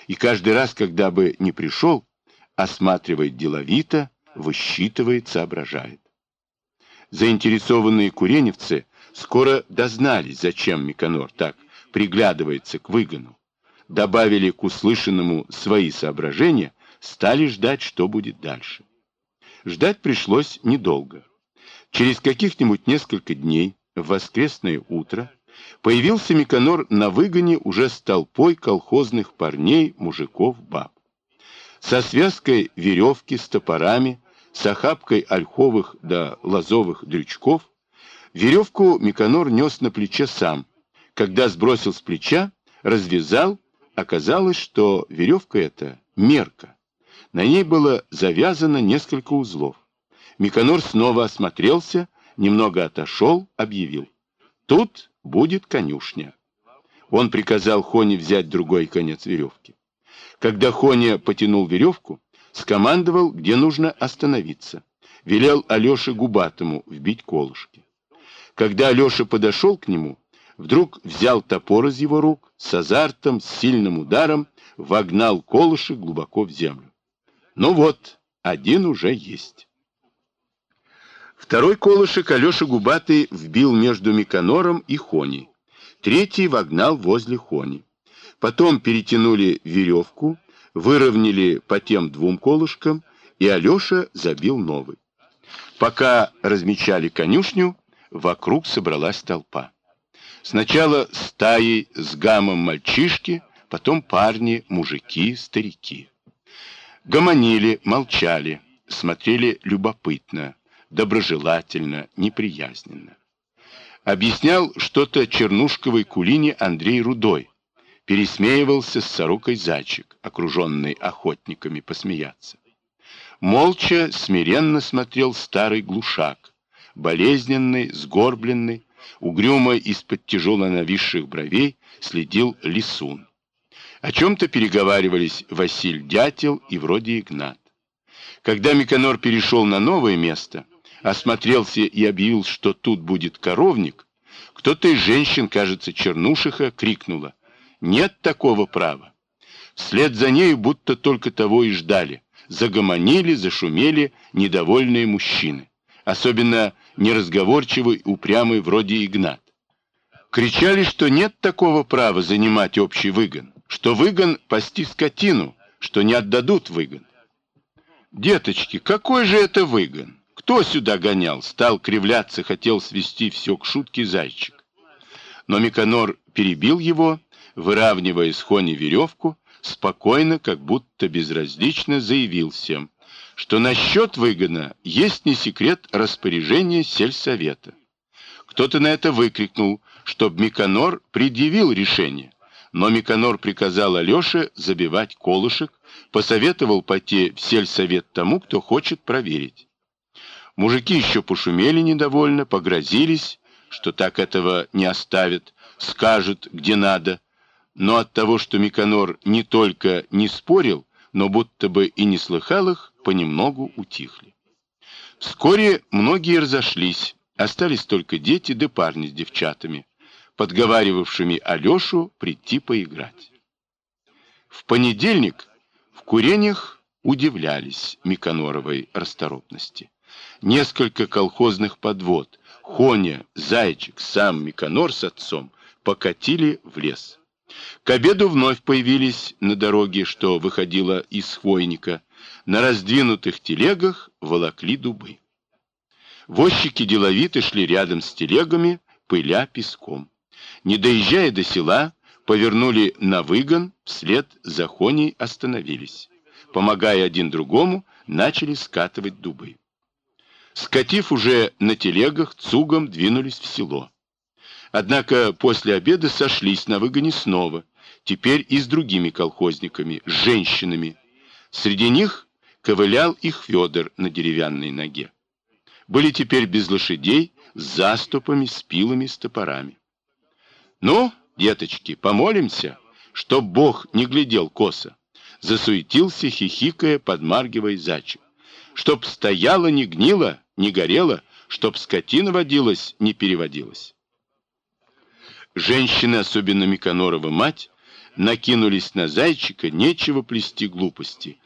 и каждый раз, когда бы не пришел, осматривает деловито, высчитывает, соображает. Заинтересованные куреневцы скоро дознались, зачем Миконор так приглядывается к выгону. Добавили к услышанному свои соображения, стали ждать, что будет дальше. Ждать пришлось недолго. Через каких-нибудь несколько дней, в воскресное утро, появился Миконор на выгоне уже с толпой колхозных парней, мужиков, баб. Со связкой веревки с топорами, с охапкой ольховых да лозовых дрючков. Веревку Миконор нес на плече сам. Когда сбросил с плеча, развязал, оказалось, что веревка эта мерка. На ней было завязано несколько узлов. Миконор снова осмотрелся, немного отошел, объявил: тут будет конюшня. Он приказал Хоне взять другой конец веревки. Когда Хоня потянул веревку, скомандовал, где нужно остановиться. Велел Алёше Губатому вбить колышки. Когда Алёша подошел к нему, вдруг взял топор из его рук, с азартом, с сильным ударом вогнал колышек глубоко в землю. Ну вот, один уже есть. Второй колышек Алёша Губатый вбил между Миконором и Хоней. Третий вогнал возле Хони. Потом перетянули веревку, выровняли по тем двум колышкам, и Алёша забил новый. Пока размечали конюшню, вокруг собралась толпа. Сначала стаей с гамом мальчишки, потом парни, мужики, старики. Гомонили, молчали, смотрели любопытно, доброжелательно, неприязненно. Объяснял что-то чернушковой кулине Андрей Рудой, пересмеивался с сорокой Зайчик, окруженный охотниками посмеяться. Молча, смиренно смотрел старый глушак, болезненный, сгорбленный, угрюмо из-под тяжело нависших бровей следил Лисун. О чем-то переговаривались Василь Дятел и вроде Игнат. Когда Миконор перешел на новое место, осмотрелся и объявил, что тут будет коровник, кто-то из женщин, кажется, Чернушиха, крикнула: «Нет такого права!» Вслед за нею будто только того и ждали. Загомонили, зашумели недовольные мужчины. Особенно неразговорчивый, упрямый вроде Игнат. Кричали, что нет такого права занимать общий выгон, что выгон пасти скотину, что не отдадут выгон. «Деточки, какой же это выгон? Кто сюда гонял?» Стал кривляться, хотел свести все к шутке Зайчик. Но Миконор перебил его, выравнивая с Хони веревку, спокойно, как будто безразлично заявил всем, что насчет выгона есть не секрет распоряжения сельсовета. Кто-то на это выкрикнул, чтоб Миконор предъявил решение, но Миконор приказал Алёше забивать колышек, посоветовал пойти в сельсовет тому, кто хочет проверить. Мужики еще пошумели недовольно, погрозились, что так этого не оставят, скажут, где надо, но от того, что Миконор не только не спорил, но будто бы и не слыхал их, понемногу утихли. Вскоре многие разошлись, остались только дети да парни с девчатами, подговаривавшими Алёшу прийти поиграть. В понедельник в куренях удивлялись Миконоровой расторопности. Несколько колхозных подвод, Хоня, Зайчик, сам Миконор с отцом покатили в лес. К обеду вновь появились на дороге, что выходила из хвойника. На раздвинутых телегах волокли дубы. Возчики деловито шли рядом с телегами, пыля песком. Не доезжая до села, повернули на выгон, вслед за Хоней остановились. Помогая один другому, начали скатывать дубы. Скатив уже на телегах, цугом двинулись в село. Однако после обеда сошлись на выгоне снова, теперь и с другими колхозниками, с женщинами. Среди них ковылял их Федор на деревянной ноге. Были теперь без лошадей, с заступами, с пилами, с топорами. «Ну, деточки, помолимся, чтоб Бог не глядел косо», засуетился, хихикая, подмаргивая Зайчик. «Чтоб стояла, не гнила, не горела, чтоб скотина водилась, не переводилась». Женщины, особенно Миконорова мать, накинулись на зайчика, нечего плести глупости.